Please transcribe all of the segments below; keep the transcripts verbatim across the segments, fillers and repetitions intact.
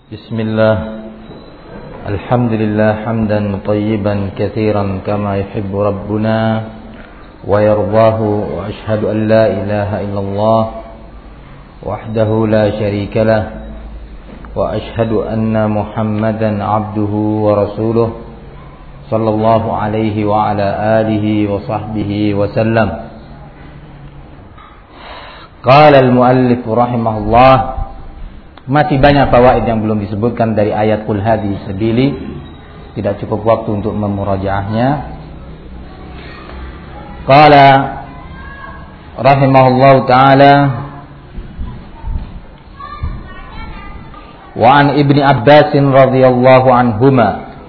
Bismillah. Alhamdulillah hamdan tayyiban katsiran kama yuhibbu rabbuna wa yardahu, wa ashhadu an la ilaha illallah wahdahu la syarika lah, wa ashhadu anna Muhammadan abduhu wa rasuluh sallallahu alaihi wa ala alihi wa sahbihi wa sallam. Qala al-muallif rahimahullah, masih banyak fawaid yang belum disebutkan dari ayat Qul hadhihi sabili. Tidak cukup waktu untuk memurajaahnya. Qala rahimahullah ta'ala, wa an Ibni Abbas radhiyallahu anhuma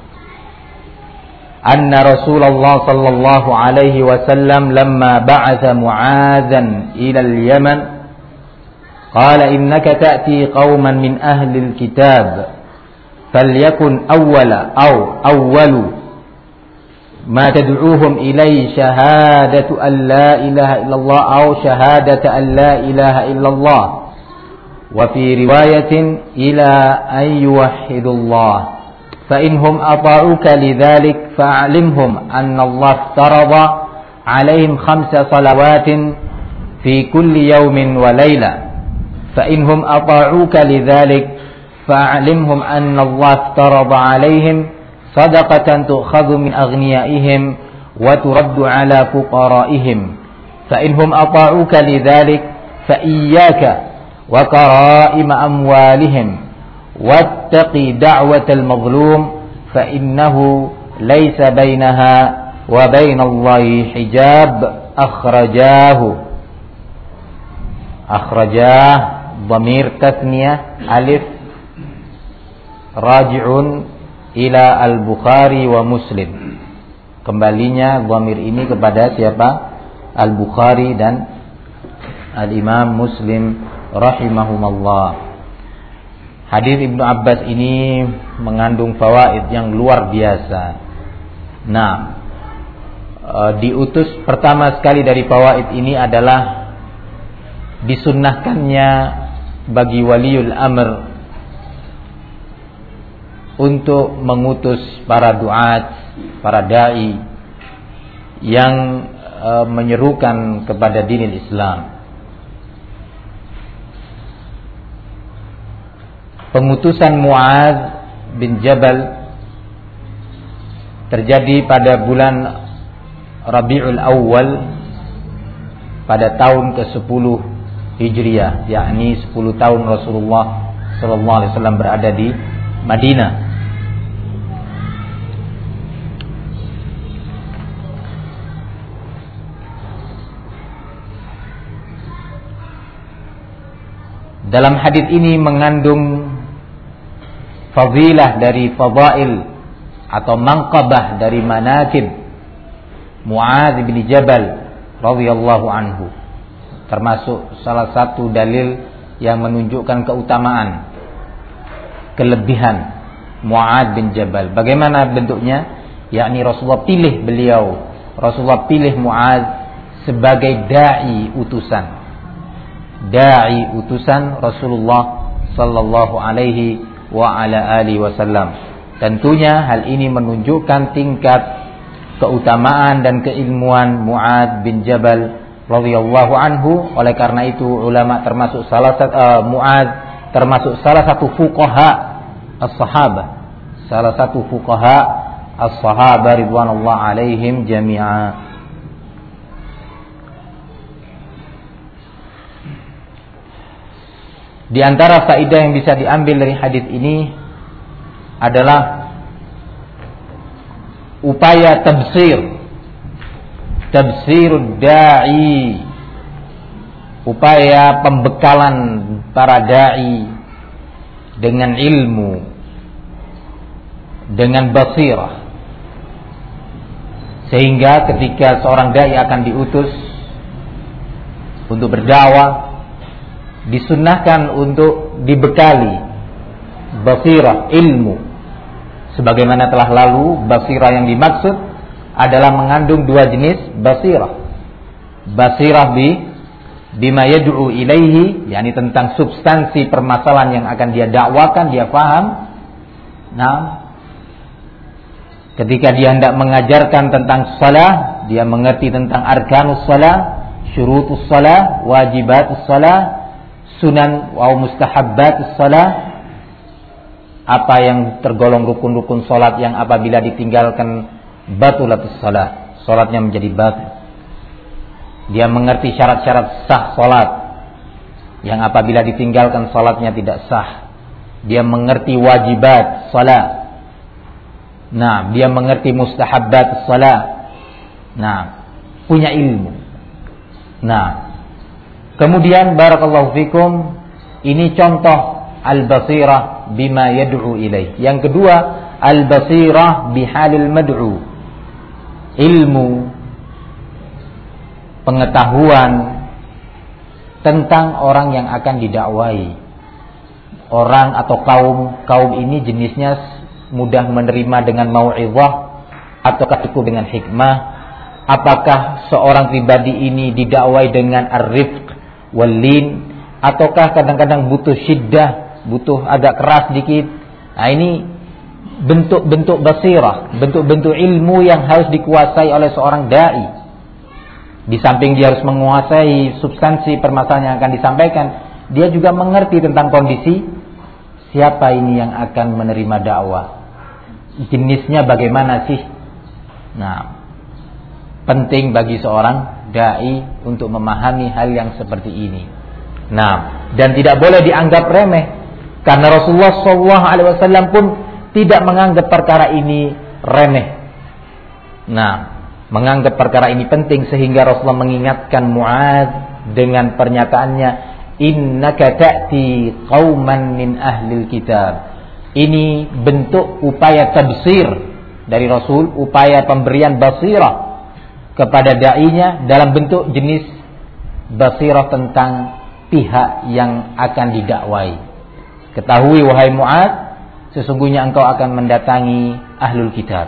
anna Rasulullah sallallahu alaihi wasallam lamma ba'atha Mu'adzan ila al-Yaman قال إنك تأتي قوما من أهل الكتاب فليكن أول أو أول ما تدعوهم إليه شهادة أن لا إله إلا الله أو شهادة أن لا إله إلا الله وفي رواية إلى أن يوحدوا الله فإنهم أطاعوك لذلك فأعلمهم أن الله افترض عليهم خمس صلوات في كل يوم وليلة فإنهم أطاعوك لذلك فأعلمهم أن الله افترض عليهم صدقة تؤخذ من أغنيائهم وترد على فقرائهم فإنهم أطاعوك لذلك فإياك وكرائم أموالهم واتقي دعوة المظلوم فإنه ليس بينها وبين الله حجاب أخرجاه أخرجاه dhamir tasniyah alif raji'un ila al-Bukhari wa Muslim. Kembalinya dhamir ini kepada siapa? Al-Bukhari dan Al-Imam Muslim rahimahumallah. Hadis Ibnu Abbas ini mengandung fawaid yang luar biasa. Nah, e, diutus pertama sekali dari fawaid ini adalah disunnahkannya bagi waliul amr untuk mengutus para duat, para dai yang e, menyerukan kepada dinil Islam. Pengutusan Mu'adz bin Jabal terjadi pada bulan Rabiul Awal pada tahun kesepuluh Hijriyah, yakni sepuluh tahun Rasulullah sallallahu alaihi wasallam berada di Madinah. Dalam hadis ini mengandung fadilah dari fadail atau manqabah dari manaqib Mu'adz bin Jabal radhiyallahu anhu, termasuk salah satu dalil yang menunjukkan keutamaan, kelebihan Mu'adz bin Jabal. Bagaimana bentuknya? Yakni Rasulullah pilih beliau, Rasulullah pilih Mu'adz sebagai dai utusan, dai utusan Rasulullah sallallahu alaihi wa ala alihi wasallam. Tentunya hal ini menunjukkan tingkat keutamaan dan keilmuan Mu'adz bin Jabal radhiyallahu anhu. Oleh karena itu ulama termasuk salah satu uh, Mu'adz termasuk salah satu fuqaha as-sahabah, salah satu fuqaha as-sahabah ridwanullah alaihim jami'a. Di antara faedah yang bisa diambil dari hadis ini adalah upaya tafsir Tafsirud da'i, upaya pembekalan para da'i dengan ilmu, dengan basirah, sehingga ketika seorang da'i akan diutus untuk berdakwah, disunnahkan untuk dibekali basirah, ilmu. Sebagaimana telah lalu, basirah yang dimaksud adalah mengandung dua jenis basirah. Basirah bi bima yad'u ilaihi, yakni tentang substansi permasalahan yang akan dia dakwakan, dia paham. Nah, ketika dia hendak mengajarkan tentang salah, dia mengerti tentang arkanus salah, syurutus salah, wajibatus salah, sunan wa mustahabbatus salah, apa yang tergolong rukun-rukun salat yang apabila ditinggalkan batulatus salah, salatnya menjadi batil. Dia mengerti syarat-syarat sah salat yang apabila ditinggalkan salatnya tidak sah. Dia mengerti wajibat salat. Nah, dia mengerti mustahabbat salat. Nah, punya ilmu. Nah, kemudian barakallahu fikum, ini contoh al-basirah bima yad'u ilaih. Yang kedua, al-basirah bihalil mad'u. Ilmu, pengetahuan tentang orang yang akan didakwai. Orang atau kaum kaum ini jenisnya mudah menerima dengan mau'izah ataukah cukup dengan hikmah? Apakah seorang pribadi ini didakwai dengan ar-rifq wal lin, ataukah kadang-kadang butuh syiddah, butuh agak keras dikit? Nah, ini bentuk-bentuk basirah, bentuk-bentuk ilmu yang harus dikuasai oleh seorang dai. Di samping dia harus menguasai substansi permasalahan yang akan disampaikan, dia juga mengerti tentang kondisi siapa ini yang akan menerima dakwah, jenisnya bagaimana sih. Nah, penting bagi seorang dai untuk memahami hal yang seperti ini. Nah, dan tidak boleh dianggap remeh, karena Rasulullah shallallahu alaihi wasallam pun tidak menganggap perkara ini remeh. Nah, menganggap perkara ini penting sehingga Rasulullah mengingatkan Mu'adz dengan pernyataannya, innaka ta'ti qauman min ahlil kitab. Ini bentuk upaya tabsir dari Rasul, upaya pemberian basirah kepada dai-nya dalam bentuk jenis basirah tentang pihak yang akan didakwai. Ketahui wahai Mu'adz, sesungguhnya engkau akan mendatangi ahlul kitab.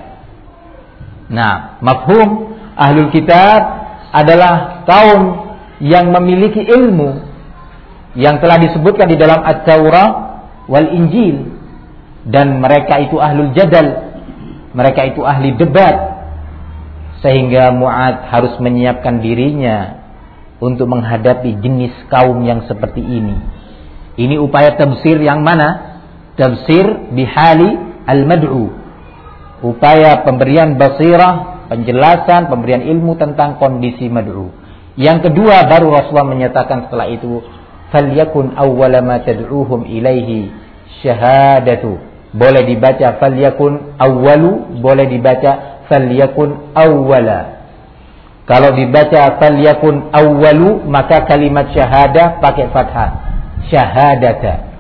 Nah, mafhum ahlul kitab adalah kaum yang memiliki ilmu yang telah disebutkan di dalam At-Taurah wal Injil, dan mereka itu ahlul jadal, mereka itu ahli debat, sehingga Mu'adz harus menyiapkan dirinya untuk menghadapi jenis kaum yang seperti ini. Ini upaya tafsir yang mana? Tafsir bihali al-mad'u, upaya pemberian basirah, penjelasan, pemberian ilmu tentang kondisi mad'u. Yang kedua, baru Rasulullah menyatakan setelah itu, falyakun awwala ma tad'uhum ilaihi syahadatu. Boleh dibaca falyakun awwalu, boleh dibaca falyakun awwala. Kalau dibaca falyakun awwalu, maka kalimat syahadah pakai fathah, syahadata.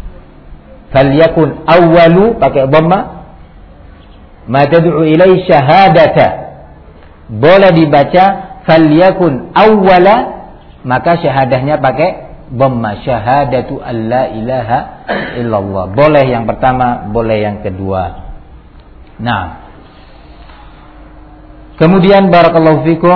Falyakun awwalu pakai dhamma, ma tad'u ilaihi syahadata. Boleh dibaca falyakun awwala, maka syahadahnya pakai dhamma, syahadatu alla ilaha illallah. Boleh yang pertama, boleh yang kedua. Nah, kemudian barakallahu fikum,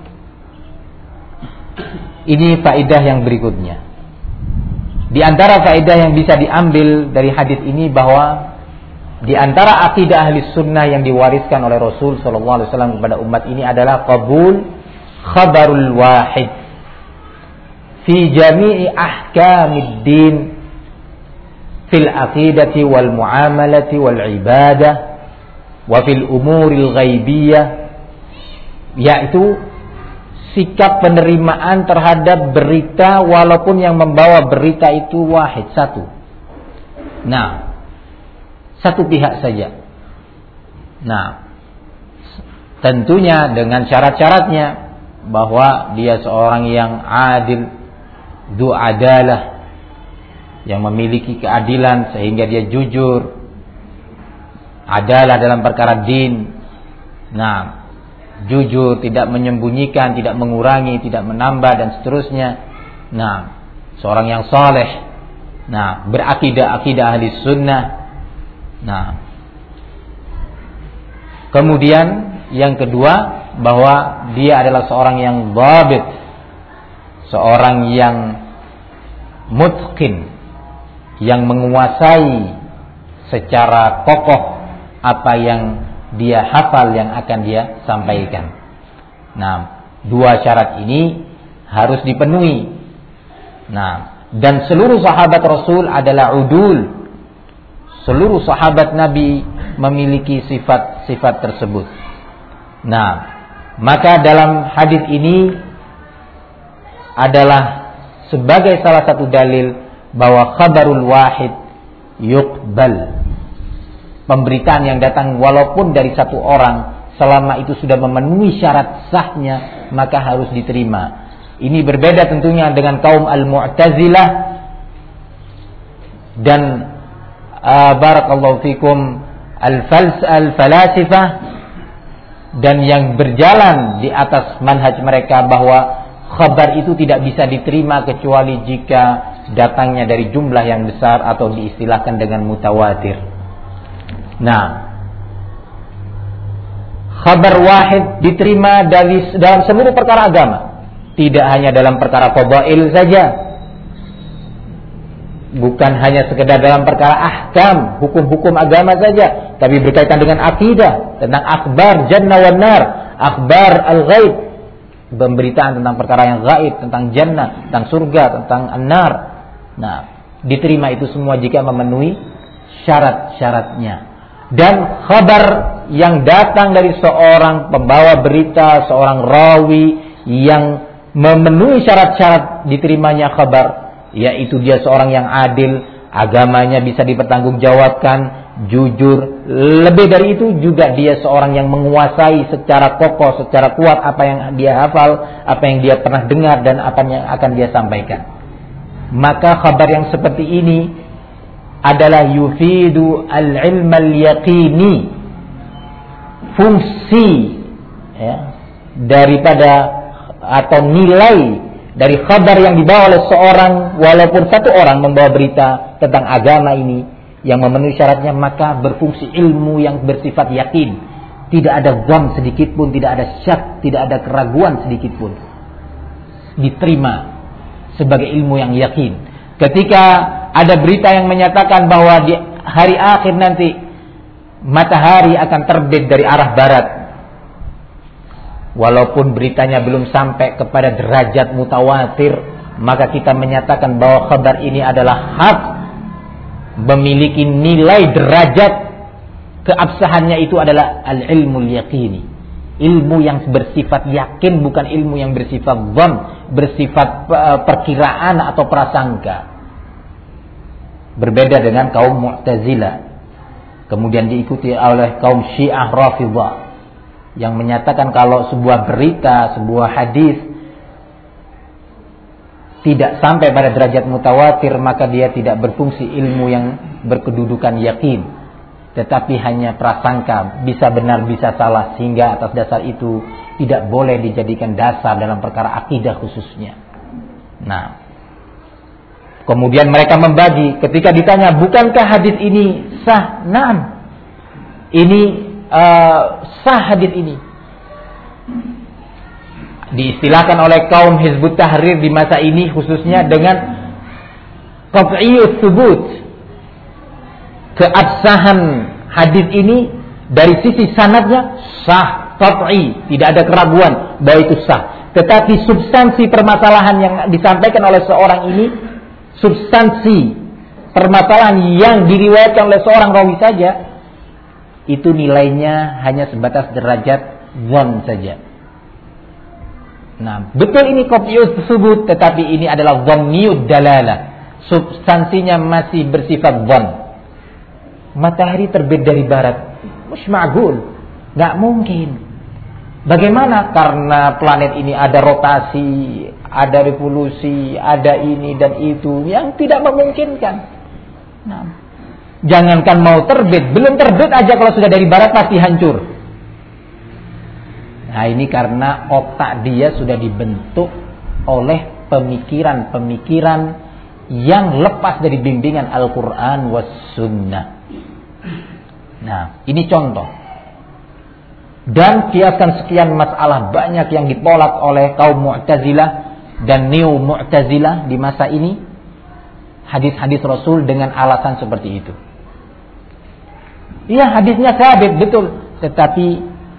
ini faedah yang berikutnya. Di antara faedah yang bisa diambil dari hadis ini, bahwa di antara akidah ahli sunnah yang diwariskan oleh Rasul sallallahu alaihi wasallam kepada umat ini adalah qabul khabarul wahid fi jami'i ahkamid din fil aqidati wal muamalati wal ibadah wa fil umuril ghaibiyah, yaitu sikap penerimaan terhadap berita walaupun yang membawa berita itu wahid, satu. Nah, satu pihak saja. Nah, tentunya dengan syarat-syaratnya, bahwa dia seorang yang adil, du adalah, yang memiliki keadilan sehingga dia jujur, adalah dalam perkara din. Nah, jujur, tidak menyembunyikan, tidak mengurangi, tidak menambah, dan seterusnya. Nah, seorang yang saleh. Nah, berakidah akidah ahli sunnah. Nah, kemudian yang kedua, bahwa dia adalah seorang yang dhabit, seorang yang mutqin, yang menguasai secara kokoh apa yang dia hafal, yang akan dia sampaikan. Nah, dua syarat ini harus dipenuhi. Nah, dan seluruh sahabat Rasul adalah udul. Seluruh sahabat Nabi memiliki sifat-sifat tersebut. Nah, maka dalam hadis ini adalah sebagai salah satu dalil bahwa khabarul wahid yuqbal. Pemberitaan yang datang walaupun dari satu orang, selama itu sudah memenuhi syarat sahnya, maka harus diterima. Ini berbeda tentunya dengan kaum al-Mu'tazilah dan uh, barakallahu fikum al-fals al-falasifah, dan yang berjalan di atas manhaj mereka bahwa khabar itu tidak bisa diterima kecuali jika datangnya dari jumlah yang besar atau diistilahkan dengan mutawatir. Nah, khabar wahid diterima dari dalam seluruh perkara agama, tidak hanya dalam perkara fadail saja, bukan hanya sekedar dalam perkara ahkam, hukum-hukum agama saja, tapi berkaitan dengan akidah, tentang akhbar jannah wan nar, akhbar al-ghaib, pemberitaan tentang perkara yang gaib, tentang jannah, tentang surga, tentang an-nar. Nah, diterima itu semua jika memenuhi syarat-syaratnya. Dan khabar yang datang dari seorang pembawa berita, seorang rawi yang memenuhi syarat-syarat diterimanya khabar, yaitu dia seorang yang adil, agamanya bisa dipertanggungjawabkan, jujur, lebih dari itu juga dia seorang yang menguasai secara kokoh, secara kuat apa yang dia hafal, apa yang dia pernah dengar, dan apa yang akan dia sampaikan. Maka khabar yang seperti ini adalah yufidu al-ilm al-yaqini, fungsi ya, daripada atau nilai dari khabar yang dibawa oleh seorang, walaupun satu orang membawa berita tentang agama ini yang memenuhi syaratnya, maka berfungsi ilmu yang bersifat yakin, tidak ada dzan sedikit pun, tidak ada syak, tidak ada keraguan sedikit pun, diterima sebagai ilmu yang yakin. Ketika ada berita yang menyatakan bahwa di hari akhir nanti matahari akan terbit dari arah barat, walaupun beritanya belum sampai kepada derajat mutawatir, maka kita menyatakan bahwa kabar ini adalah hak, memiliki nilai derajat keabsahannya itu adalah al-ilmul yaqini, ilmu yang bersifat yakin, bukan ilmu yang bersifat dzan, bersifat perkiraan atau prasangka. Berbeda dengan kaum Mu'tazilah, kemudian diikuti oleh kaum Syiah Rafidhah yang menyatakan kalau sebuah berita, sebuah hadis tidak sampai pada derajat mutawatir, maka dia tidak berfungsi ilmu yang berkedudukan yakin, tetapi hanya prasangka, bisa benar bisa salah, sehingga atas dasar itu tidak boleh dijadikan dasar dalam perkara akidah khususnya. Nah, kemudian mereka membagi, ketika ditanya bukankah hadis ini sah? Naam, ini uh, sah hadis ini. Diistilahkan oleh kaum Hizbut Tahrir di masa ini khususnya dengan qat'iyyut tsubut, keabsahan hadis ini dari sisi sanadnya sah, qat'i, tidak ada keraguan bahwa itu sah. Tetapi substansi permasalahan yang disampaikan oleh seorang ini, substansi permasalahan yang diriwayatkan oleh seorang rawi saja, itu nilainya hanya sebatas derajat dzan saja. Nah, betul ini qat'iyyut tsubut, tetapi ini adalah dhanniyud dalalah, substansinya masih bersifat dzan. Matahari terbit dari barat, mush ma'gul, nggak mungkin. Bagaimana? Karena planet ini ada rotasi, ada revolusi, ada ini dan itu yang tidak memungkinkan. Nah, jangankan mau terbit, belum terbit aja kalau sudah dari barat pasti hancur. Nah, ini karena otak dia sudah dibentuk oleh pemikiran-pemikiran yang lepas dari bimbingan Al-Quran was Sunnah. Nah, ini contoh. Dan kiaskan sekian masalah banyak yang ditolak oleh kaum Mu'tazilah dan neo Mu'tazilah di masa ini hadis-hadis Rasul dengan alasan seperti itu. Iya, hadisnya sabit, betul, tetapi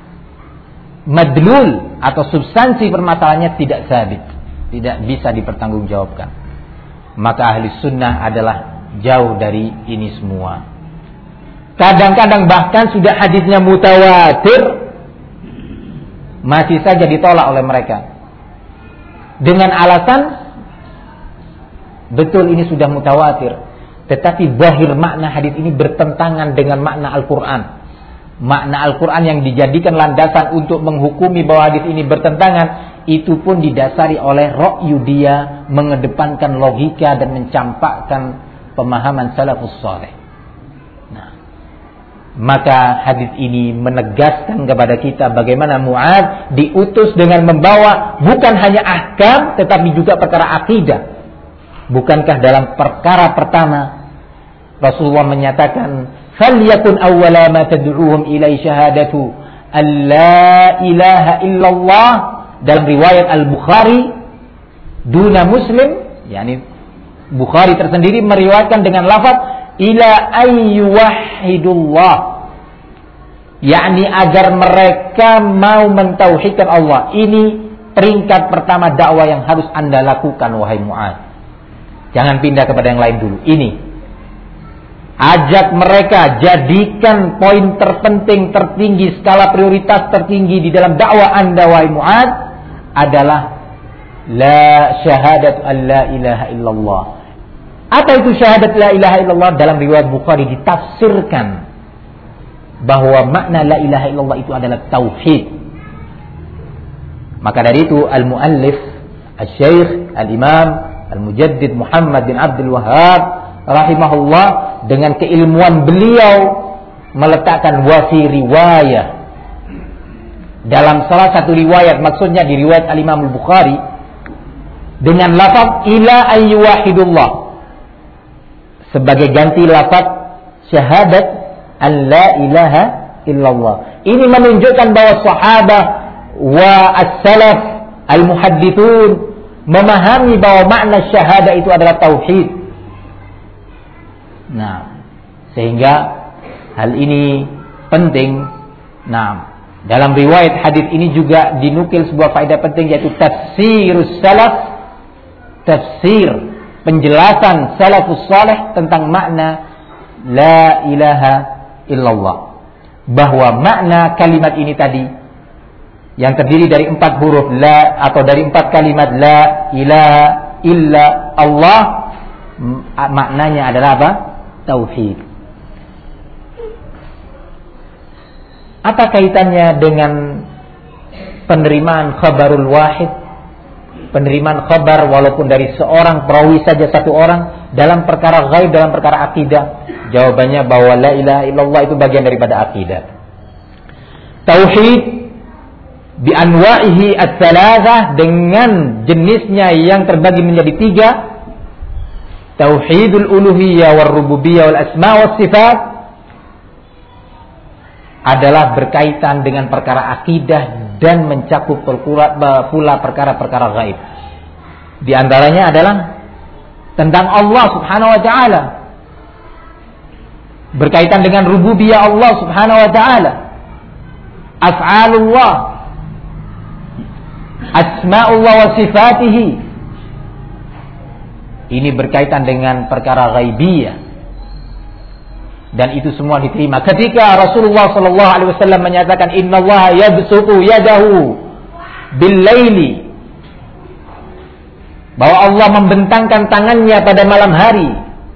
madlul atau substansi permasalahannya tidak sabit, tidak bisa dipertanggungjawabkan. Maka ahli sunnah adalah jauh dari ini semua. Kadang-kadang bahkan sudah hadisnya mutawatir, masih saja ditolak oleh mereka dengan alasan betul ini sudah mutawatir, tetapi zahir makna hadis ini bertentangan dengan makna Al-Quran. Makna Al-Quran yang dijadikan landasan untuk menghukumi bahwa hadis ini bertentangan, itu pun didasari oleh ra'yu dia, mengedepankan logika dan mencampakkan pemahaman salafus saleh. Nah, maka hadis ini menegaskan kepada kita bagaimana Mu'adz diutus dengan membawa bukan hanya ahkam tetapi juga perkara akidah. Bukankah dalam perkara pertama Rasulullah menyatakan falyakun awwala ma tad'uhum ilai syahadatu alla ilaha illallah, dalam riwayat Al-Bukhari duna Muslim, yakni Bukhari tersendiri meriwayatkan dengan lafaz ila ayyuwahidullah, yakni agar mereka mau mentauhidkan Allah. Ini peringkat pertama dakwah yang harus Anda lakukan, wahai Mu'adz. Jangan pindah kepada yang lain dulu. Ini ajak mereka, jadikan poin terpenting, tertinggi, skala prioritas tertinggi di dalam dakwah Anda, wahai Mu'adz, adalah la syahadat an la ilaha illallah. Apa itu syahadat la ilaha illallah? Dalam riwayat Bukhari ditafsirkan bahwa makna la ilaha illallah itu adalah tauhid. Maka dari itu al-muallif al-syekh al-imam al-mujaddid Muhammad bin Abdul Wahhab rahimahullah dengan keilmuan beliau meletakkan wafi riwayah dalam salah satu riwayat, maksudnya di riwayat al-Imam al-Bukhari dengan lafaz ila ayyuwahidullah sebagai ganti lafaz syahadat an la ilaha illallah. Ini menunjukkan bahwa sahabat wa as-salaf al-muhaddithun memahami bahwa makna syahadah itu adalah tauhid. Nah, sehingga hal ini penting. Nah, dalam riwayat hadis ini juga dinukil sebuah faedah penting, yaitu tafsirus salaf, tafsir penjelasan salafus saleh tentang makna la ilaha illallah. Bahwa makna kalimat ini tadi yang terdiri dari empat huruf la, atau dari empat kalimat la ilaha illa Allah, maknanya adalah apa? Tauhid. Apa kaitannya dengan penerimaan khabarul wahid? Penerimaan khabar walaupun dari seorang perawi saja, satu orang, dalam perkara ghaib, dalam perkara akidah. Jawabannya bahwa la ilaha illallah itu bagian daripada akidah. Tauhid bi anwa'ihi ats-tsalatsah, dengan jenisnya yang terbagi menjadi tiga. Tauhidul uluhiyah war rububiyyah wal asma was sifat adalah berkaitan dengan perkara akidah dan mencakup pula perkara-perkara gaib. Di antaranya adalah tentang Allah Subhanahu wa taala, berkaitan dengan rububiyah Allah Subhanahu wa taala, af'alullah, asma'ullah wa sifatihi. Ini berkaitan dengan perkara ghaibiyah, dan itu semua diterima ketika Rasulullah sallallahu alaihi wasallam menyatakan innallaha yabsutu yadahu bil laili, bahwa Allah membentangkan tangannya pada malam hari,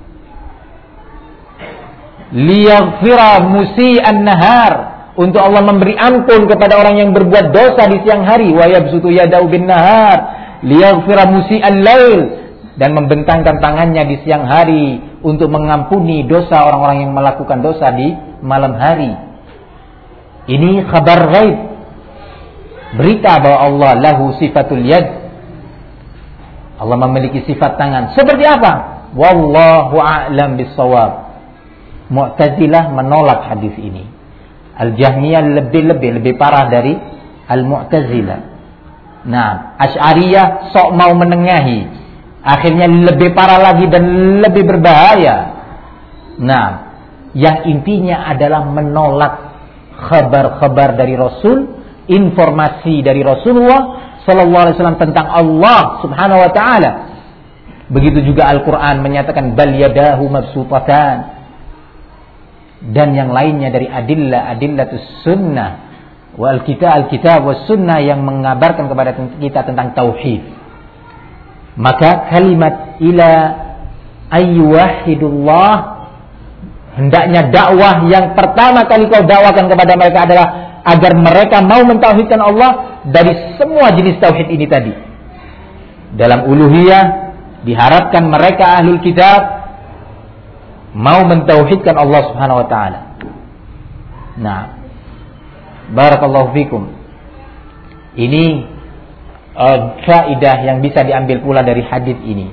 liyaghfira musii'an nahar, untuk Allah memberi ampun kepada orang yang berbuat dosa di siang hari, wa yabsutu yadahu bin nahar liyaghfira musii'al lail, dan membentangkan tangannya di siang hari untuk mengampuni dosa orang-orang yang melakukan dosa di malam hari. Ini kabar ghaib, berita bahwa Allah lahu sifatul yad, Allah memiliki sifat tangan. Seperti apa? Wallahu a'lam bissawab. Mu'tazilah menolak hadis ini. Al-Jahmiyah lebih-lebih lebih parah dari Al-Mu'tazilah. Nah, Asy'ariyah sok mau menengahi, akhirnya lebih parah lagi dan lebih berbahaya. Nah, yang intinya adalah menolak kabar-kabar dari Rasul, informasi dari Rasulullah sallallahu alaihi wasallam tentang Allah Subhanahu wa taala. Begitu juga Al-Qur'an menyatakan bal yadahu mabsutatan, dan yang lainnya dari adillah adillatus sunnah wal kitab al-kitab was sunnah yang mengabarkan kepada kita tentang tauhid. Maka kalimat ila ayyuhidullah, hendaknya dakwah yang pertama kali kau dakwakan kepada mereka adalah agar mereka mau mentauhidkan Allah dari semua jenis tauhid ini tadi. Dalam uluhiyah diharapkan mereka ahlul kitab mau mentauhidkan Allah Subhanahu wa taala. Nah, barakallahu fikum. Ini uh, faedah yang bisa diambil pula dari hadis ini.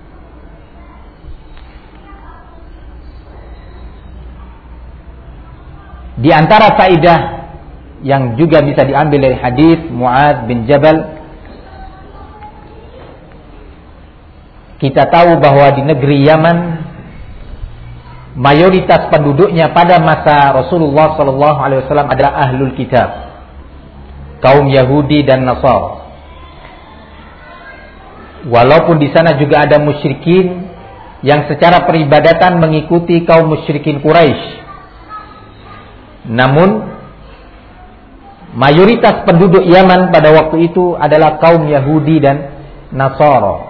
Di antara faedah yang juga bisa diambil dari hadis Mu'adz bin Jabal, kita tahu bahwa di negeri Yaman mayoritas penduduknya pada masa Rasulullah sallallahu alaihi wasallam adalah ahlul kitab, kaum Yahudi dan Nasara. Walaupun di sana juga ada musyrikin yang secara peribadatan mengikuti kaum musyrikin Quraisy, namun mayoritas penduduk Yaman pada waktu itu adalah kaum Yahudi dan Nasara.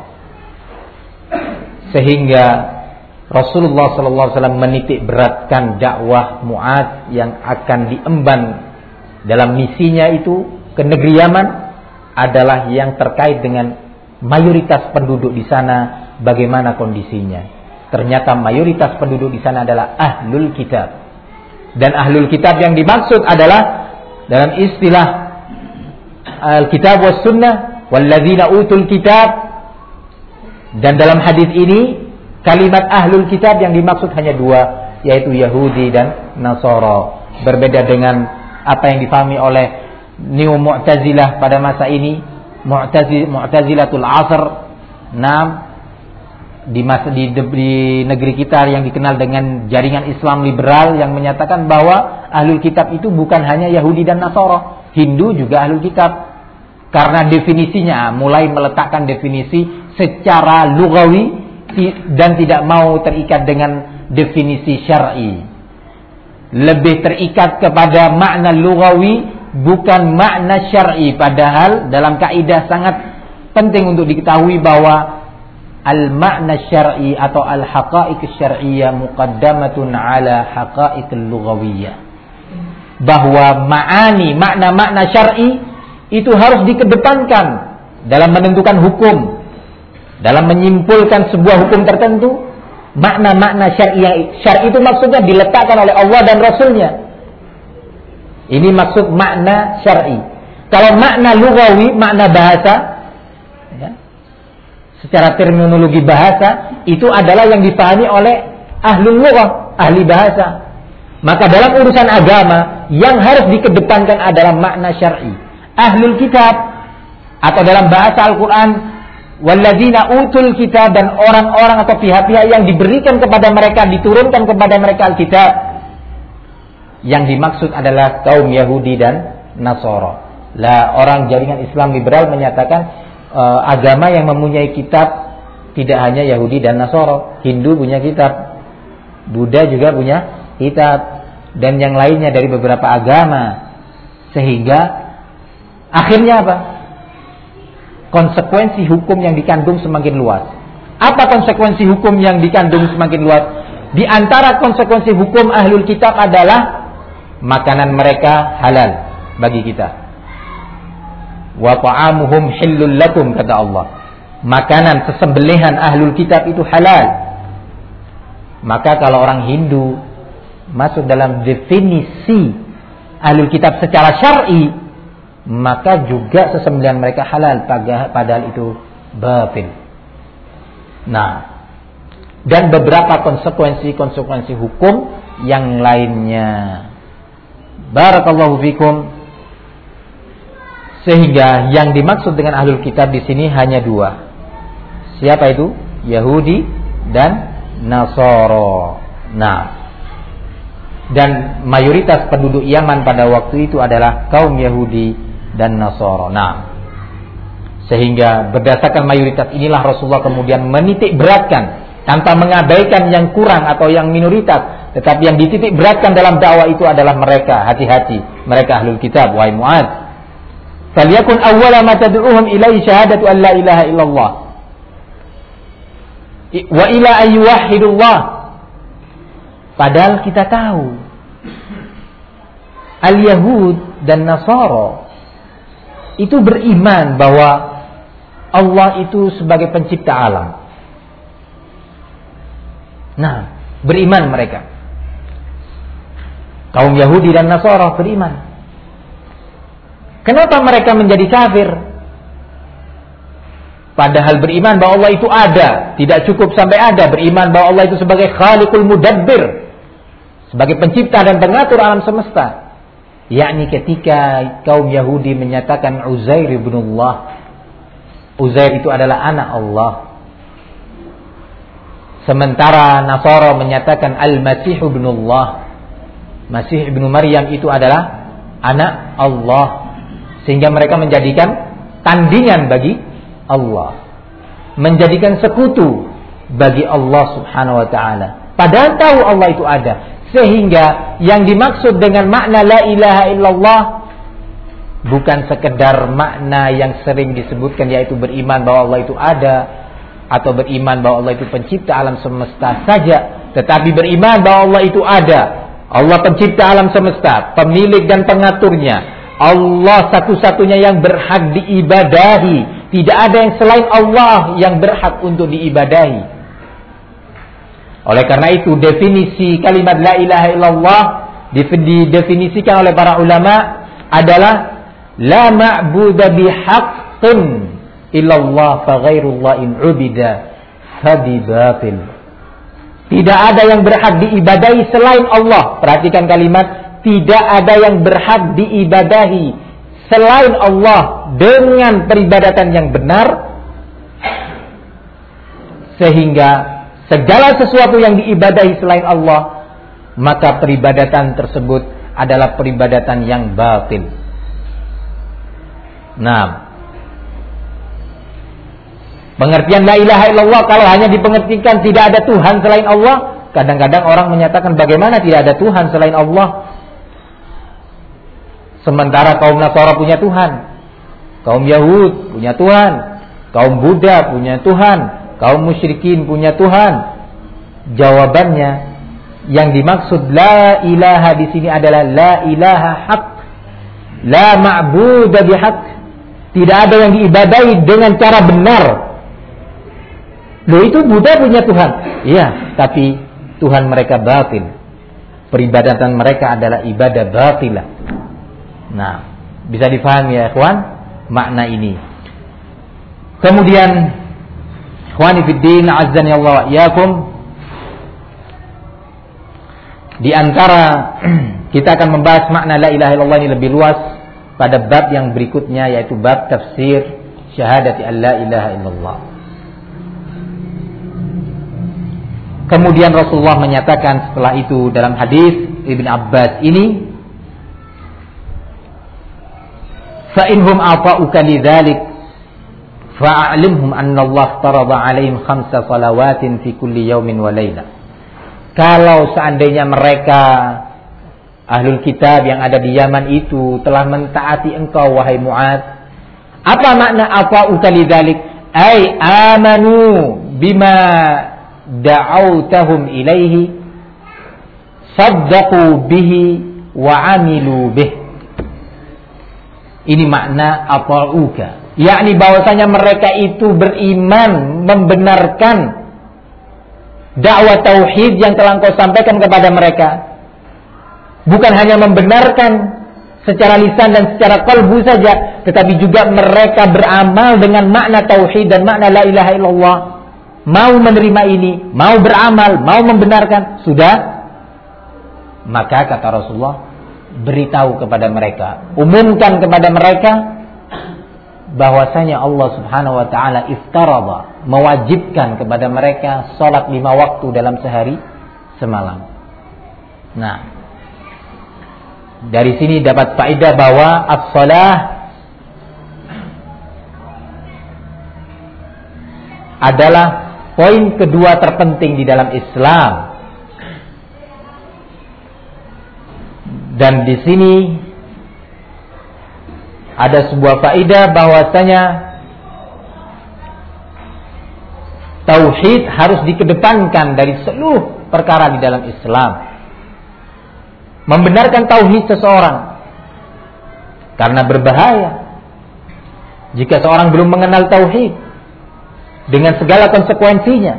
Sehingga Rasulullah sallallahu alaihi wasallam menitik beratkan dakwah Mu'adz yang akan diemban dalam misinya itu ke negeri Yaman adalah yang terkait dengan mayoritas penduduk di sana, bagaimana kondisinya. Ternyata mayoritas penduduk di sana adalah ahlul kitab. Dan ahlul kitab yang dimaksud adalah dalam istilah al-kitab was sunnah walladzina utul kitab. Dan dalam hadis ini kalimat ahlul kitab yang dimaksud hanya dua, yaitu Yahudi dan Nasara. Berbeda dengan apa yang difahami oleh Neo Mu'tazilah pada masa ini, Mu'tazil, Mu'tazilatul Asr. Nam di masa di, di negeri kita yang dikenal dengan jaringan Islam liberal yang menyatakan bahwa ahlul kitab itu bukan hanya Yahudi dan Nasara, Hindu juga ahlul kitab. Karena definisinya mulai meletakkan definisi secara lugawi dan tidak mau terikat dengan definisi syar'i. Lebih terikat kepada makna lugawi bukan makna syar'i. Padahal dalam kaidah sangat penting untuk diketahui bahwa al-makna syar'i atau al-haqa'iq syar'iyyah muqaddamatun ala haqa'iq lugawiyyah. Bahwa ma'ani, makna-makna syar'i itu harus dikedepankan dalam menentukan hukum, dalam menyimpulkan sebuah hukum tertentu. Makna-makna syar'i, syar'i itu maksudnya diletakkan oleh Allah dan Rasulnya. Ini maksud makna syar'i. Kalau makna lugawi, makna bahasa, ya, secara terminologi bahasa, itu adalah yang dipahami oleh ahlul lughah, ahli bahasa. Maka dalam urusan agama yang harus dikedepankan adalah makna syar'i. Ahlul kitab atau dalam bahasa Al-Quran walladzina utul kitab, dan orang-orang atau pihak-pihak yang diberikan kepada mereka, diturunkan kepada mereka Alkitab, yang dimaksud adalah kaum Yahudi dan Nasara. Lah, orang jaringan Islam liberal menyatakan e, agama yang mempunyai kitab tidak hanya Yahudi dan Nasara, Hindu punya kitab, Buddha juga punya kitab, dan yang lainnya dari beberapa agama. Sehingga akhirnya apa? Konsekuensi hukum yang dikandung semakin luas. Apa konsekuensi hukum yang dikandung semakin luas? Di antara konsekuensi hukum ahlul kitab adalah makanan mereka halal bagi kita. Wa ta'amuhum hillul lakum, kata Allah. Makanan sesembelihan ahlul kitab itu halal. Maka kalau orang Hindu masuk dalam definisi ahlul kitab secara syar'i, maka juga sesembelihan mereka halal, padahal itu batil. Nah, dan beberapa konsekuensi-konsekuensi hukum yang lainnya. Barakallahu fikum. Sehingga yang dimaksud dengan ahlul kitab di sini hanya dua. Siapa itu? Yahudi dan Nasara. Nah, dan mayoritas penduduk Yaman pada waktu itu adalah kaum Yahudi dan Nasara. Nah, sehingga berdasarkan mayoritas inilah Rasulullah kemudian menitik beratkan tanpa mengabaikan yang kurang atau yang minoritas, tetapi yang dititik beratkan dalam dakwah itu adalah mereka. Hati-hati, mereka ahlul kitab. Wahai Mu'adz, falyakun awwala ma tad'uhum ilaihi syahadatu an la ilaha illallah wa ila ayyuhidullah. Padahal kita tahu al-Yahud dan Nasara itu beriman bahwa Allah itu sebagai pencipta alam. Nah, beriman mereka. Kaum Yahudi dan Nasara beriman. Kenapa mereka menjadi kafir? Padahal beriman bahwa Allah itu ada. Tidak cukup sampai ada. Beriman bahwa Allah itu sebagai Khaliqul Mudabbir, sebagai pencipta dan pengatur alam semesta. Yakni ketika kaum Yahudi menyatakan Uzair ibnullah, Uzair itu adalah anak Allah. Sementara Nasara menyatakan Al-Masih ibnullah, Masih ibnu Maryam itu adalah anak Allah. Sehingga mereka menjadikan tandingan bagi Allah, menjadikan sekutu bagi Allah subhanahu wa ta'ala. Padahal tahu Allah itu ada. Sehingga yang dimaksud dengan makna la ilaha illallah bukan sekedar makna yang sering disebutkan, yaitu beriman bahwa Allah itu ada, atau beriman bahwa Allah itu pencipta alam semesta saja, tetapi beriman bahwa Allah itu ada. Allah pencipta alam semesta, pemilik dan pengaturnya. Allah satu-satunya yang berhak diibadahi. Tidak ada yang selain Allah yang berhak untuk diibadahi. Oleh karena itu definisi kalimat la ilaha illallah didefinisikan oleh para ulama adalah la ma'buda bihaqqin illallah fa ghairullah in ubida fa bibatil. Tidak ada yang berhak diibadahi selain Allah. Perhatikan kalimat tidak ada yang berhak diibadahi selain Allah dengan peribadatan yang benar, sehingga segala sesuatu yang diibadahi selain Allah, maka peribadatan tersebut adalah peribadatan yang batil. Nah, pengertian la ilaha illallah kalau hanya dipengertikan tidak ada Tuhan selain Allah, kadang-kadang orang menyatakan bagaimana tidak ada Tuhan selain Allah, sementara kaum Nasara punya Tuhan, kaum Yahud punya Tuhan, kaum Buddha punya Tuhan, kaum musyrikin punya Tuhan. Jawabannya, yang dimaksud la ilaha di sini adalah la ilaha haq, la ma'buda bihaq. Tidak ada yang diibadahi dengan cara benar. Loh, itu Buddha punya Tuhan. Iya, tapi Tuhan mereka batil. Peribadatan mereka adalah ibadah batilah. Nah, bisa difahami ya ikhwan makna ini. Kemudian ikhwani fiddin azzani Allah wa iyyakum, di antara kita akan membahas makna la ilaha illallah ini lebih luas pada bab yang berikutnya, yaitu bab tafsir syahadati an la ilaha illallah. Kemudian Rasulullah menyatakan setelah itu dalam hadis Ibn Abbas ini, fa inhum ata'uka lidzalik fa'alimhum anna Allah farada 'alaihim khamsa salawatin fi kulli yaumin wa lailah. Kalau seandainya mereka ahlul kitab yang ada di Yaman itu telah mentaati engkau wahai Mu'adz, apa makna ata'uka lidzalik? Ai amanu bima da'autahum ilaihi, saddaqu bihi wa 'amilu bihi. Ini makna ata'uka, yakni bahwasanya mereka itu beriman, membenarkan dakwah tauhid yang telah engkau sampaikan kepada mereka. Bukan hanya membenarkan secara lisan dan secara qalbu saja, tetapi juga mereka beramal dengan makna tauhid dan makna la ilaha illallah. Mau menerima ini, mau beramal, mau membenarkan, sudah. Maka kata Rasulullah, beritahu kepada mereka, umumkan kepada mereka bahwasanya Allah Subhanahu wa taala iftarada, mewajibkan kepada mereka salat lima waktu dalam sehari semalam. Nah, dari sini dapat faedah bahwa as-shalah adalah poin kedua terpenting di dalam Islam. Dan di sini ada sebuah faedah bahwasanya tauhid harus dikedepankan dari seluruh perkara di dalam Islam. Membenarkan tauhid seseorang, karena berbahaya jika seorang belum mengenal tauhid dengan segala konsekuensinya.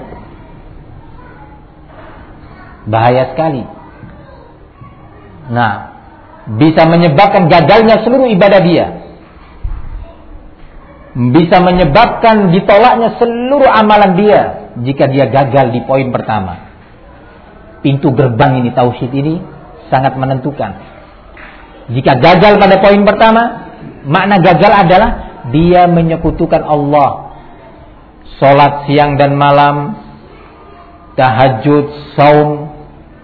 Bahaya sekali. Nah, bisa menyebabkan gagalnya seluruh ibadah dia. Bisa menyebabkan ditolaknya seluruh amalan dia jika dia gagal di poin pertama. Pintu gerbang ini, tauhid ini sangat menentukan. Jika gagal pada poin pertama, makna gagal adalah dia menyekutukan Allah. Salat siang dan malam, tahajud, saum,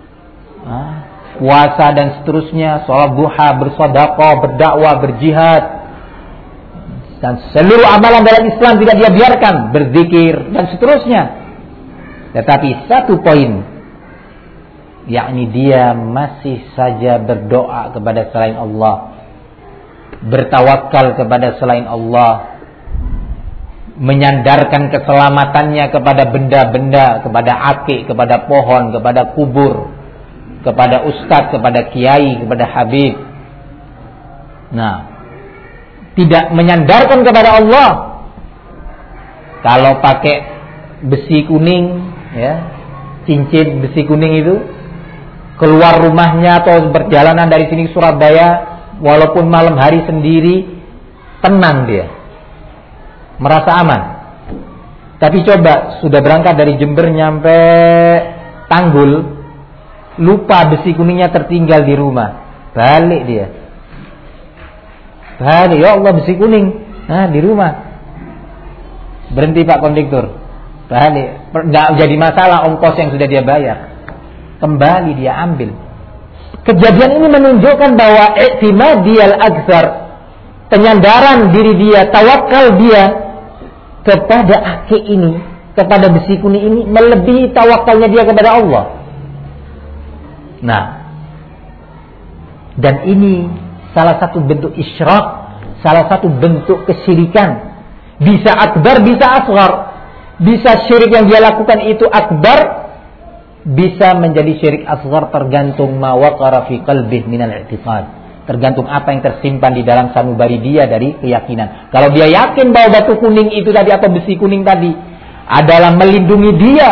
puasa dan seterusnya, salat duha, bersedekah, berdakwah, berjihad, dan seluruh amalan dalam Islam tidak dia biarkan, berzikir dan seterusnya. Tetapi satu poin, yakni dia masih saja berdoa kepada selain Allah, bertawakal kepada selain Allah, menyandarkan keselamatannya kepada benda-benda, kepada akik, kepada pohon, kepada kubur, kepada ustadz, kepada kiai, kepada habib. Nah, tidak menyandarkan kepada Allah. Kalau pakai besi kuning, ya, cincin besi kuning itu, keluar rumahnya atau perjalanan dari sini ke Surabaya, walaupun malam hari sendiri, tenang dia, merasa aman. Tapi coba sudah berangkat dari Jember nyampe Tanggul, lupa besi kuningnya tertinggal di rumah, balik dia. Balik, ya Allah besi kuning, nah di rumah. Berhenti Pak Kondektur, balik. Nggak jadi masalah ongkos yang sudah dia bayar, kembali dia ambil. Kejadian ini menunjukkan bahwa i'timadiyal aktsar, penyandaran diri dia, tawakal dia kepada akik ini, kepada besi kuning ini, melebihi tawakalnya dia kepada Allah. Nah, dan ini salah satu bentuk isyrak, salah satu bentuk kesyirikan. Bisa akbar, bisa asghar. Bisa syirik yang dia lakukan itu akbar, bisa menjadi syirik asghar, tergantung ma waqara fi qalbih minal i'tiqad. Tergantung apa yang tersimpan di dalam sanubari dia dari keyakinan. Kalau dia yakin bahwa batu kuning itu tadi atau besi kuning tadi adalah melindungi dia,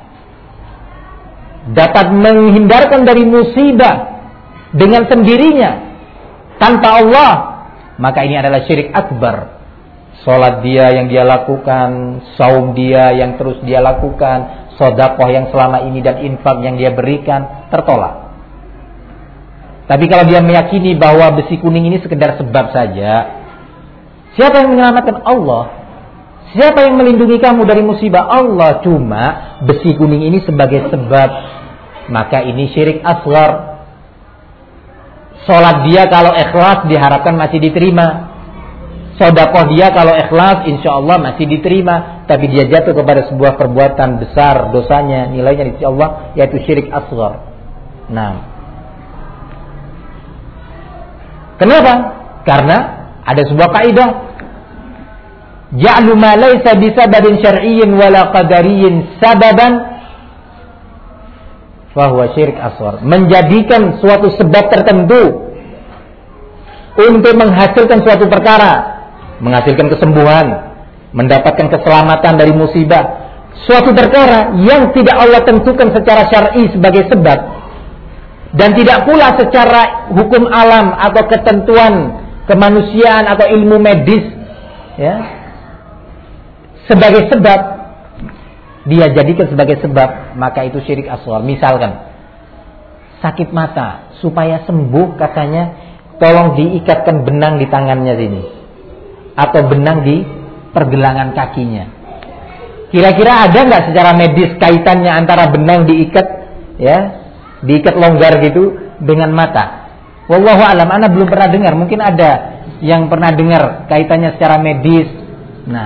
dapat menghindarkan dari musibah dengan sendirinya tanpa Allah, maka ini adalah syirik akbar. Salat dia yang dia lakukan, saum dia yang terus dia lakukan, sedekah yang selama ini dan infak yang dia berikan tertolak. Tapi kalau dia meyakini bahwa besi kuning ini sekedar sebab saja, siapa yang menyelamatkan? Allah. Siapa yang melindungi kamu dari musibah? Allah. Cuma besi kuning ini sebagai sebab, maka ini syirik asghar. Salat dia kalau ikhlas diharapkan masih diterima. Sedekah dia kalau ikhlas insya Allah masih diterima. Tapi dia jatuh kepada sebuah perbuatan besar, dosanya nilainya di sisi Allah, yaitu syirik asghar. Nah, kenapa? Karena ada sebuah kaidah, ja'lu ma laysa bisababin syar'iyyin wala qadariyyin sababan fahuwa syirik asghar. Menjadikan suatu sebab tertentu untuk menghasilkan suatu perkara, menghasilkan kesembuhan, mendapatkan keselamatan dari musibah, suatu perkara yang tidak Allah tentukan secara syar'i sebagai sebab, dan tidak pula secara hukum alam atau ketentuan kemanusiaan atau ilmu medis, ya, sebagai sebab, dia jadikan sebagai sebab, maka itu syirik asghar. Misalkan sakit mata, supaya sembuh katanya tolong diikatkan benang di tangannya sini, atau benang di pergelangan kakinya. Kira-kira ada nggak secara medis kaitannya antara benang diikat, ya, diikat longgar gitu dengan mata? Wallahu alam, ana belum pernah dengar. Mungkin ada yang pernah dengar kaitannya secara medis. Nah,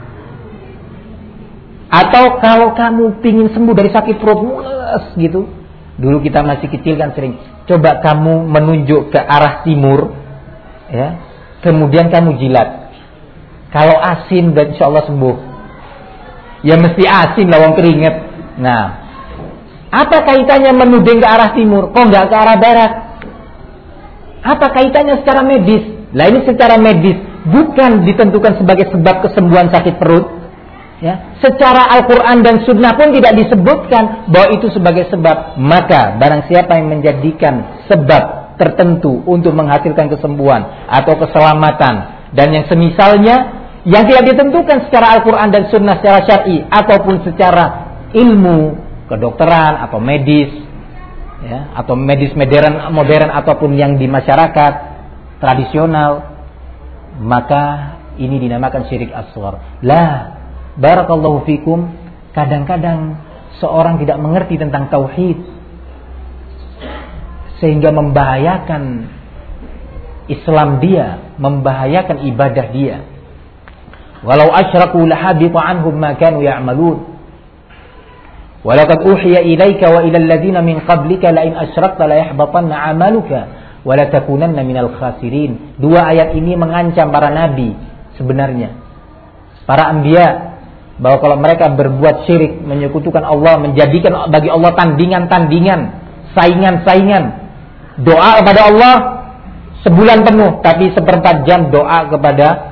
atau kalau kamu pingin sembuh dari sakit perut mules gitu, dulu kita masih kecil kan sering, coba kamu menunjuk ke arah timur, ya, kemudian kamu jilat. Kalau asin, dan insya Allah sembuh. Ya mesti asin lah, wong keringet. Nah, apa kaitannya menuding ke arah timur? Kok nggak ke arah barat? Apa kaitannya secara medis? Lah ini secara medis bukan ditentukan sebagai sebab kesembuhan sakit perut. Ya, secara Al-Quran dan Sunnah pun tidak disebutkan bahwa itu sebagai sebab. Maka barang siapa yang menjadikan sebab tertentu untuk menghasilkan kesembuhan atau keselamatan dan yang semisalnya, yang tidak ditentukan secara Al-Quran dan Sunnah secara syar'i ataupun secara ilmu kedokteran atau medis, ya, atau medis modern, modern ataupun yang di masyarakat tradisional, maka ini dinamakan syirik asghar. Lah, barakallahu fikum, kadang-kadang seorang tidak mengerti tentang tauhid sehingga membahayakan Islam dia, membahayakan ibadah dia. Walau asyraku lahabita anhum ma kanu ya'malun. Walaqad uhiya ilaika wa ilal ladzina min qablika la in asyrakta la yahbatanna 'amaluka wa la takunanna minal khasirin. Dua ayat ini mengancam para nabi sebenarnya, para anbiya, bahwa kalau mereka berbuat syirik, menyekutukan Allah, menjadikan bagi Allah tandingan-tandingan, saingan-saingan, doa kepada Allah sebulan penuh tapi seperempat jam doa kepada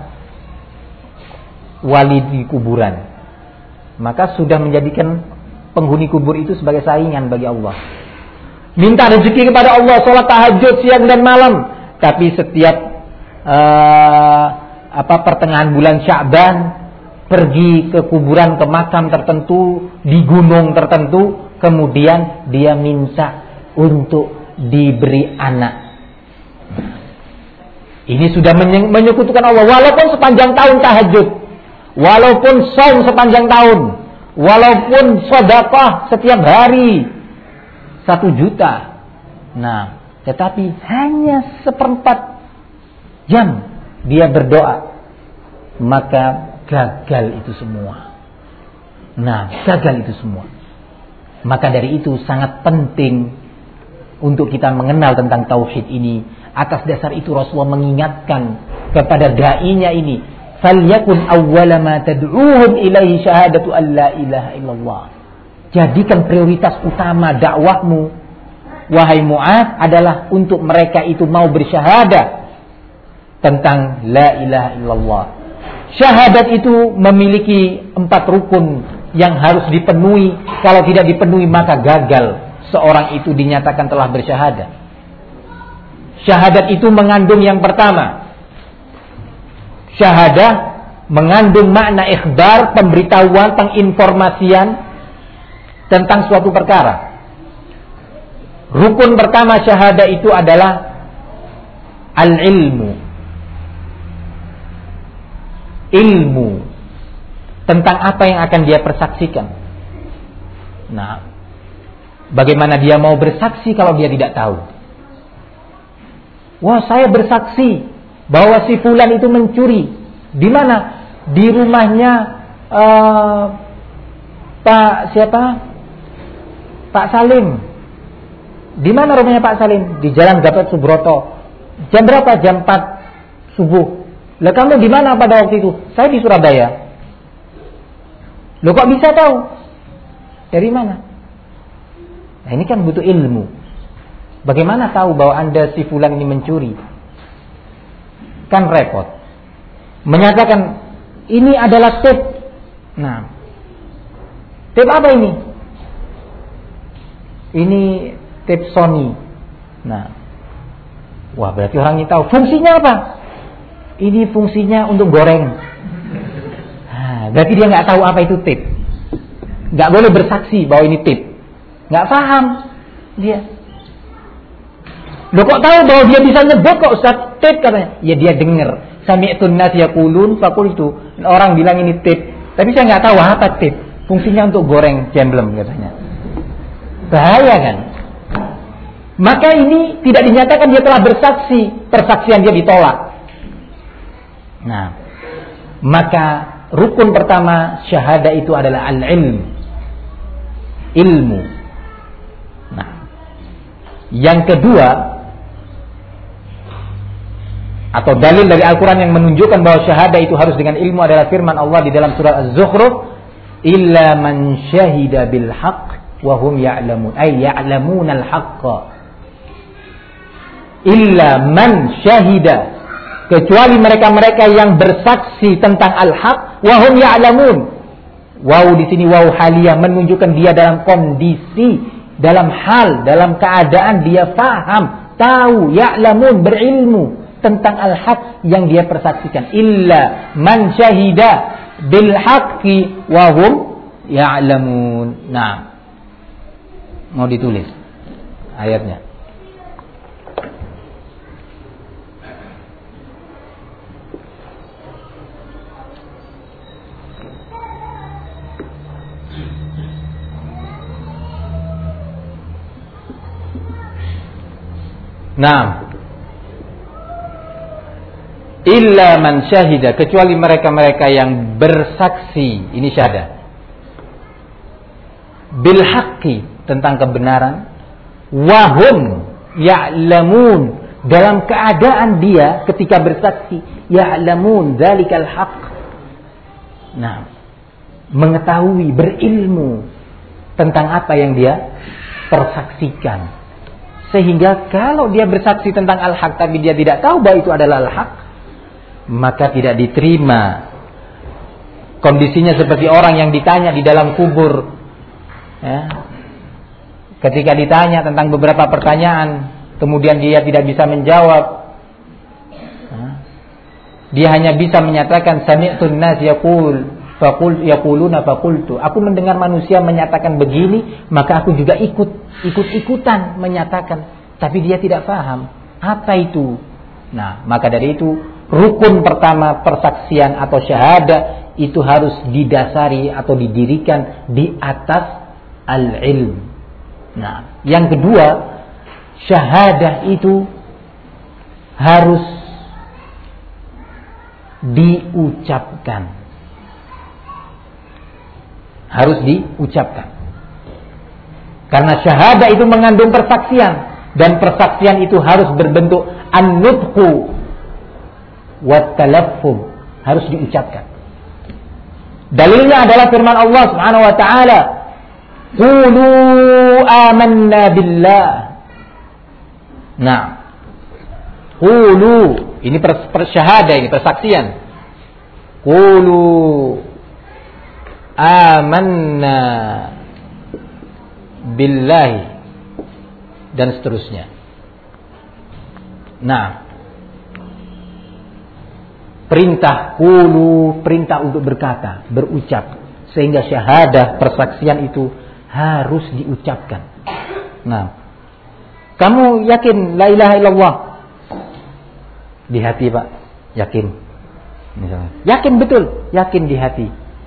wali di kuburan, maka sudah menjadikan penghuni kubur itu sebagai saingan bagi Allah. Minta rezeki kepada Allah, sholat tahajud siang dan malam, tapi setiap uh, apa pertengahan bulan Sya'ban pergi ke kuburan, ke makam tertentu di gunung tertentu, kemudian dia minta untuk diberi anak. Ini sudah menyekutukan Allah, walaupun sepanjang tahun tahajud, walaupun shaum sepanjang tahun, walaupun sedekah setiap hari satu juta. Nah, tetapi hanya seperempat jam dia berdoa, maka gagal itu semua. Nah, gagal itu semua. Maka dari itu sangat penting untuk kita mengenal tentang tauhid ini. Atas dasar itu Rasulullah mengingatkan kepada dai-nya ini, falyakun awwala ma tad'uhum ilaihi syahadatu an la ilaha illallah. Jadikan prioritas utama dakwahmu, wahai Mu'adz, adalah untuk mereka itu mau bersyahadat tentang la ilaha illallah. Syahadat itu memiliki empat rukun yang harus dipenuhi. Kalau tidak dipenuhi maka gagal seorang itu dinyatakan telah bersyahadat. Syahadat itu mengandung yang pertama, syahadah mengandung makna ikhbar, pemberitahuan, penginformasian tentang suatu perkara. Rukun pertama syahadah itu adalah al-ilmu. Ilmu tentang apa yang akan dia persaksikan. Nah, bagaimana dia mau bersaksi kalau dia tidak tahu? Wah, saya bersaksi bahwa si fulan itu mencuri. Di mana? Di rumahnya uh, Pak siapa? Pak Salim. Di mana rumahnya Pak Salim? Di Jalan Gatot Subroto. Jam berapa? Jam empat subuh. Lah kamu di mana pada waktu itu? Saya di Surabaya. Loh kok bisa tahu? Dari mana? Nah, ini kan butuh ilmu. Bagaimana tahu bahwa Anda si fulan ini mencuri? Kan repot. Menyatakan ini adalah tip. Nah, tip apa ini? Ini tip Sony. Nah, wah berarti orang ini tahu. Fungsinya apa? Ini fungsinya untuk goreng. Nah, berarti dia nggak tahu apa itu tip. Nggak boleh bersaksi bahwa ini tip. Nggak paham dia. Loh kok tahu bahwa dia bisa nyebut kok Ustaz tip katanya? Ya dia dengar Sami'tun nas yaqulun faqultu. Orang bilang ini tip, tapi saya nggak tahu apa tip. Fungsinya untuk goreng jemblem katanya. Bahaya kan? Maka ini tidak dinyatakan dia telah bersaksi, persaksian dia ditolak. Nah, maka rukun pertama syahadah itu adalah al-ilm, ilmu. Nah, yang kedua atau dalil dari Al-Quran yang menunjukkan bahwa syahadah itu harus dengan ilmu adalah firman Allah di dalam surah Az-Zukhruf, illa man syahida bil haqq wa hum ya'lamun, ay ya'lamuna al-haqqa. Illa man syahida, kecuali mereka-mereka yang bersaksi tentang al-haq wa hum ya'lamun. Waw di sini waw haliyah menunjukkan dia dalam kondisi, dalam hal, dalam keadaan dia faham, tahu, ya'lamun, berilmu tentang al-haq yang dia persaksikan. Illa man syahida bil haqqi wa hum ya'lamun. Nah, mau ditulis ayatnya. Nah, illa man syahida, kecuali mereka-mereka yang bersaksi, ini syahadah, bil haqqi, tentang kebenaran, wahum ya'lamun, dalam keadaan dia ketika bersaksi ya'lamun dzalikal haqq. Nah, mengetahui, berilmu tentang apa yang dia persaksikan. Sehingga kalau dia bersaksi tentang al-haq tapi dia tidak tahu bahwa itu adalah al-haq, maka tidak diterima. Kondisinya seperti orang yang ditanya di dalam kubur, ya. Ketika ditanya tentang beberapa pertanyaan, kemudian dia tidak bisa menjawab, ya. Dia hanya bisa menyatakan sami'tun nas yaqul faqul yaquluna faqultu. Aku mendengar manusia menyatakan begini, maka aku juga ikut ikut-ikutan menyatakan, tapi dia tidak paham apa itu. Nah, maka dari itu rukun pertama persaksian atau syahadah itu harus didasari atau didirikan di atas al-ilm. Nah, yang kedua, syahadah itu harus diucapkan. Harus diucapkan. Karena syahadah itu mengandung persaksian, dan persaksian itu harus berbentuk an-nutqu wa talaffuz, harus diucapkan. Dalilnya adalah firman Allah Subhanahu wa taala, qulu amanna billah. Nah, qulu ini persyahadah, ini persaksian. Qulu amanna billahi, dan seterusnya. Nah, perintah qulu, perintah untuk berkata, berucap, sehingga syahadah persaksian itu harus diucapkan. Nah, kamu yakin la ilaha illallah? Di hati, Pak, yakin. Misalnya, yakin betul, yakin di hati.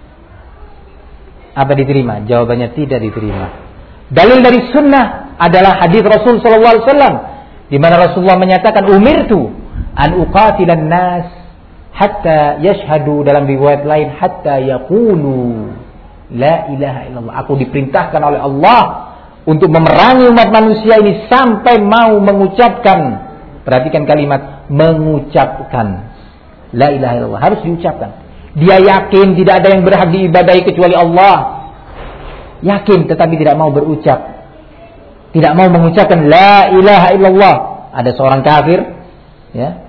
Apa diterima? Jawabannya tidak diterima. Dalil dari sunnah adalah hadis Rasul sallallahu alaihi wasallam, di mana Rasulullah menyatakan, umirtu an uqatilan nas hatta yashhadu, dalam riwayat lain hatta yaqulu la ilaha illallah. Aku diperintahkan oleh Allah untuk memerangi umat manusia ini sampai mau mengucapkan, perhatikan kalimat mengucapkan la ilaha illallah, harus diucapkan. Dia yakin tidak ada yang berhak diibadahi kecuali Allah. Yakin tetapi tidak mau berucap, tidak mau mengucapkan la ilaha illallah. Ada seorang kafir, ya,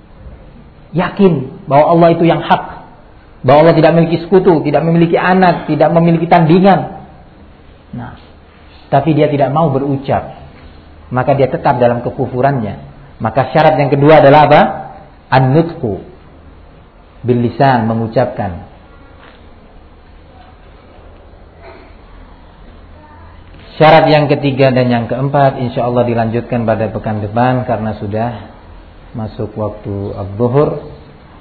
yakin bahwa Allah itu yang hak, bahwa Allah tidak memiliki sekutu, tidak memiliki anak, tidak memiliki tandingan. Nah, tapi dia tidak mau berucap, maka dia tetap dalam kekufurannya. Maka syarat yang kedua adalah apa? An-nutqu bil lisan, mengucapkan. Syarat yang ketiga dan yang keempat insyaallah dilanjutkan pada pekan depan karena sudah masuk waktu adzuhur.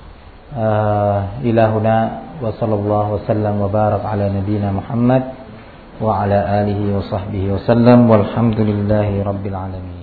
Uh, ilahuna wa sallallahu wasallam wa barak ala nabiyyina Muhammad wa ala alihi wa sahbihi wasallam walhamdulillahi rabbil alamin.